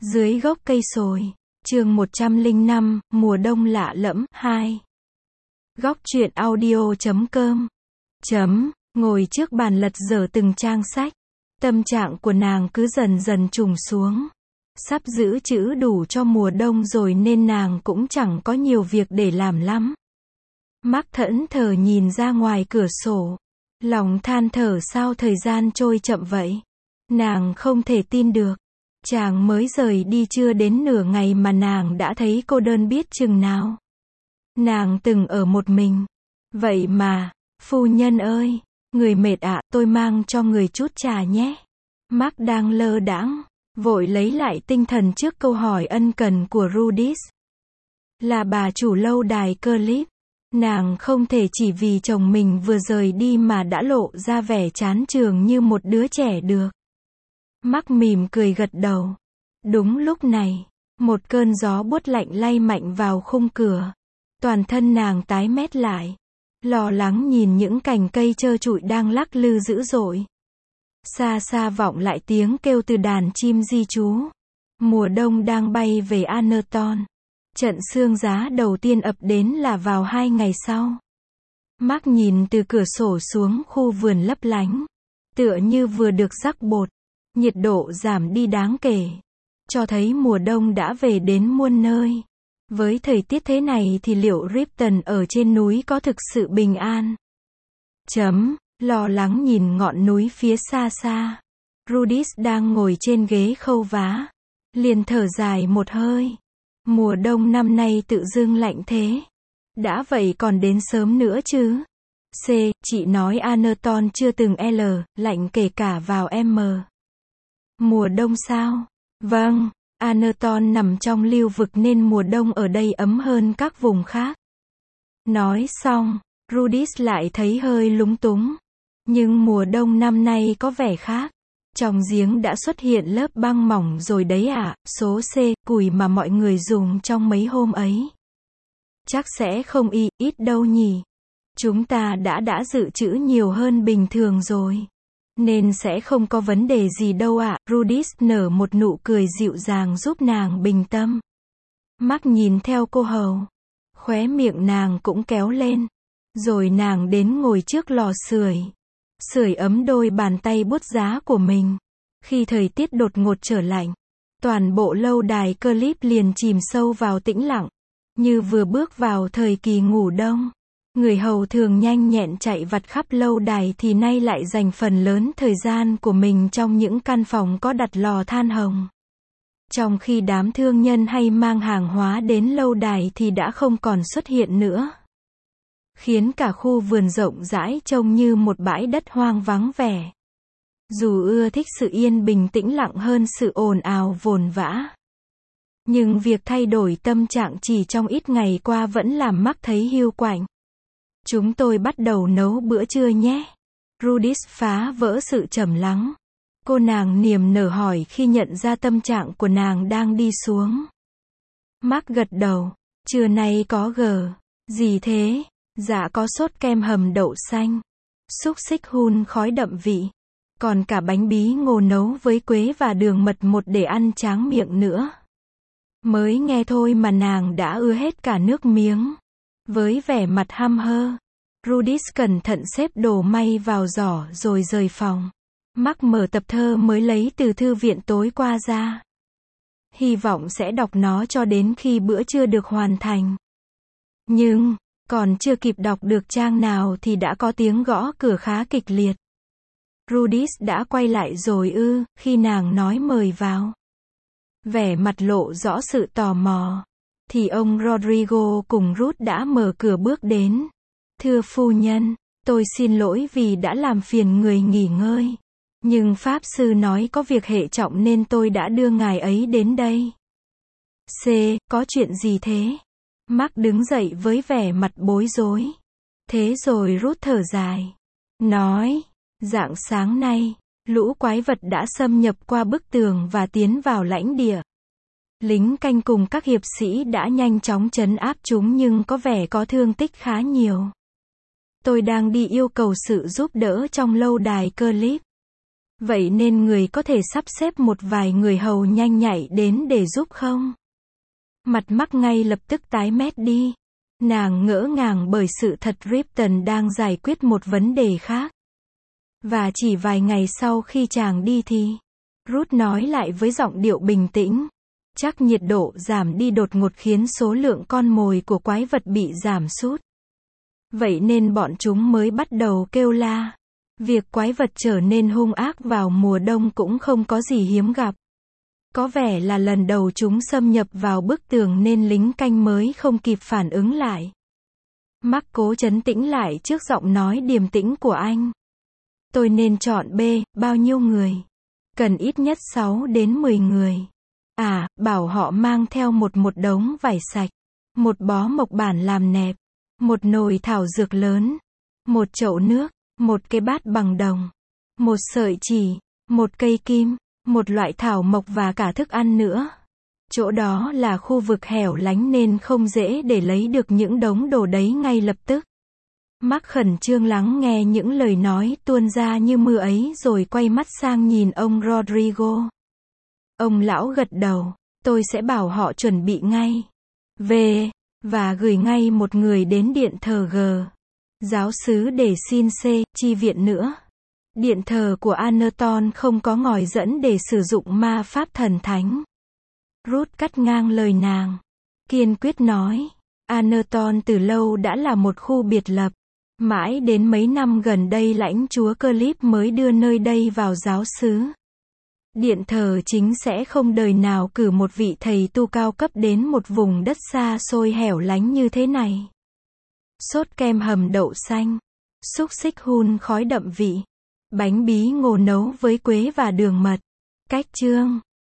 Dưới gốc cây sồi. Chương 105, mùa đông lạ lẫm, 2. Góc truyện audio.com. Ngồi trước bàn lật dở từng trang sách. Tâm trạng của nàng cứ dần dần trùng xuống. Sắp giữ chữ đủ cho mùa đông rồi nên nàng cũng chẳng có nhiều việc để làm lắm. Mắt thẫn thờ nhìn ra ngoài cửa sổ. Lòng than thở sao thời gian trôi chậm vậy. Nàng không thể tin được. Chàng mới rời đi chưa đến nửa ngày mà nàng đã thấy cô đơn biết chừng nào. Nàng từng ở một mình. Vậy mà, phu nhân ơi, người mệt ạ, tôi mang cho người chút trà nhé. Mark đang lơ đãng, vội lấy lại tinh thần trước câu hỏi ân cần của Rudis. Là bà chủ lâu đài Clip. Nàng không thể chỉ vì chồng mình vừa rời đi mà đã lộ ra vẻ chán chường như một đứa trẻ được. Mark mỉm cười gật đầu. Đúng lúc này, một cơn gió buốt lạnh lay mạnh vào khung cửa. Toàn thân nàng tái mét lại. Lo lắng nhìn những cành cây trơ trụi đang lắc lư dữ dội. Xa xa vọng lại tiếng kêu từ đàn chim di trú. Mùa đông đang bay về Anerton. Trận sương giá đầu tiên ập đến là vào 2 ngày sau. Mark nhìn từ cửa sổ xuống khu vườn lấp lánh. Tựa như vừa được rắc bột. Nhiệt độ giảm đi đáng kể. Cho thấy mùa đông đã về đến muôn nơi. Với thời tiết thế này thì liệu Ripton ở trên núi có thực sự bình an? Lo lắng nhìn ngọn núi phía xa xa. Rudis đang ngồi trên ghế khâu vá. Liền thở dài một hơi. Mùa đông năm nay tự dưng lạnh thế. Đã vậy còn đến sớm nữa chứ. Chị nói Anerton chưa từng lạnh kể cả vào M. Mùa đông sao? Vâng, Anerton nằm trong lưu vực nên mùa đông ở đây ấm hơn các vùng khác. Nói xong, Rudis lại thấy hơi lúng túng. Nhưng mùa đông năm nay có vẻ khác. Trong giếng đã xuất hiện lớp băng mỏng rồi đấy ạ, số củi mà mọi người dùng trong mấy hôm ấy. Chắc sẽ không ít đâu nhỉ. Chúng ta đã dự trữ nhiều hơn bình thường rồi. Nên sẽ không có vấn đề gì đâu ạ. Rudis nở một nụ cười dịu dàng giúp nàng bình tâm. Mark nhìn theo cô hầu. Khóe miệng nàng cũng kéo lên. Rồi nàng đến ngồi trước lò sưởi. Sưởi ấm đôi bàn tay buốt giá của mình. Khi thời tiết đột ngột trở lạnh, toàn bộ lâu đài Clip liền chìm sâu vào tĩnh lặng. Như vừa bước vào thời kỳ ngủ đông. Người hầu thường nhanh nhẹn chạy vặt khắp lâu đài thì nay lại dành phần lớn thời gian của mình trong những căn phòng có đặt lò than hồng. Trong khi đám thương nhân hay mang hàng hóa đến lâu đài thì đã không còn xuất hiện nữa. Khiến cả khu vườn rộng rãi trông như một bãi đất hoang vắng vẻ. Dù ưa thích sự yên bình tĩnh lặng hơn sự ồn ào vồn vã. Nhưng việc thay đổi tâm trạng chỉ trong ít ngày qua vẫn làm Mark thấy hiu quạnh. Chúng tôi bắt đầu nấu bữa trưa nhé. Rudis phá vỡ sự trầm lắng. Cô nàng niềm nở hỏi khi nhận ra tâm trạng của nàng đang đi xuống. Mark gật đầu. Trưa nay có gì thế? Dạ có sốt kem hầm đậu xanh. Xúc xích hun khói đậm vị. Còn cả bánh bí ngô nấu với quế và đường mật một để ăn tráng miệng nữa. Mới nghe thôi mà nàng đã ưa hết cả nước miếng. Với vẻ mặt hăm hơ, Rudis cẩn thận xếp đồ may vào giỏ rồi rời phòng. Mark mở tập thơ mới lấy từ thư viện tối qua ra. Hy vọng sẽ đọc nó cho đến khi bữa trưa được hoàn thành. Nhưng, còn chưa kịp đọc được trang nào thì đã có tiếng gõ cửa khá kịch liệt. Rudis đã quay lại rồi khi nàng nói mời vào. Vẻ mặt lộ rõ sự tò mò. Thì ông Rodrigo cùng Ruth đã mở cửa bước đến. Thưa phu nhân, tôi xin lỗi vì đã làm phiền người nghỉ ngơi. Nhưng Pháp sư nói có việc hệ trọng nên tôi đã đưa ngài ấy đến đây. Có chuyện gì thế? Mark đứng dậy với vẻ mặt bối rối. Thế rồi Ruth thở dài. Nói, rạng sáng nay, lũ quái vật đã xâm nhập qua bức tường và tiến vào lãnh địa. Lính canh cùng các hiệp sĩ đã nhanh chóng trấn áp chúng nhưng có vẻ có thương tích khá nhiều. Tôi đang đi yêu cầu sự giúp đỡ trong lâu đài Clip. Vậy nên người có thể sắp xếp một vài người hầu nhanh nhạy đến để giúp không? Mặt Mark ngay lập tức tái mét đi. Nàng ngỡ ngàng bởi sự thật Ripton đang giải quyết một vấn đề khác. Và chỉ vài ngày sau khi chàng đi thì, Ruth nói lại với giọng điệu bình tĩnh. Chắc nhiệt độ giảm đi đột ngột khiến số lượng con mồi của quái vật bị giảm sút. Vậy nên bọn chúng mới bắt đầu kêu la. Việc quái vật trở nên hung ác vào mùa đông cũng không có gì hiếm gặp. Có vẻ là lần đầu chúng xâm nhập vào bức tường nên lính canh mới không kịp phản ứng lại. Mark cố trấn tĩnh lại trước giọng nói điềm tĩnh của anh. Tôi nên chọn B, bao nhiêu người? Cần ít nhất 6 đến 10 người. Bảo họ mang theo một đống vải sạch, một bó mộc bản làm nẹp, một nồi thảo dược lớn, một chậu nước, một cái bát bằng đồng, một sợi chỉ, một cây kim, một loại thảo mộc và cả thức ăn nữa. Chỗ đó là khu vực hẻo lánh nên không dễ để lấy được những đống đồ đấy ngay lập tức. Mark khẩn trương lắng nghe những lời nói tuôn ra như mưa ấy rồi quay mắt sang nhìn ông Rodrigo. Ông lão gật đầu, tôi sẽ bảo họ chuẩn bị ngay. Về, và gửi ngay một người đến điện thờ G. Giáo xứ để xin C, chi viện nữa. Điện thờ của Anerton không có ngòi dẫn để sử dụng ma pháp thần thánh. Ruth cắt ngang lời nàng. Kiên quyết nói, Anerton từ lâu đã là một khu biệt lập. Mãi đến mấy năm gần đây lãnh chúa Clip mới đưa nơi đây vào giáo xứ. Điện thờ chính sẽ không đời nào cử một vị thầy tu cao cấp đến một vùng đất xa xôi hẻo lánh như thế này. Sốt kem hầm đậu xanh, xúc xích hun khói đậm vị, bánh bí ngô nấu với quế và đường mật. Cách chương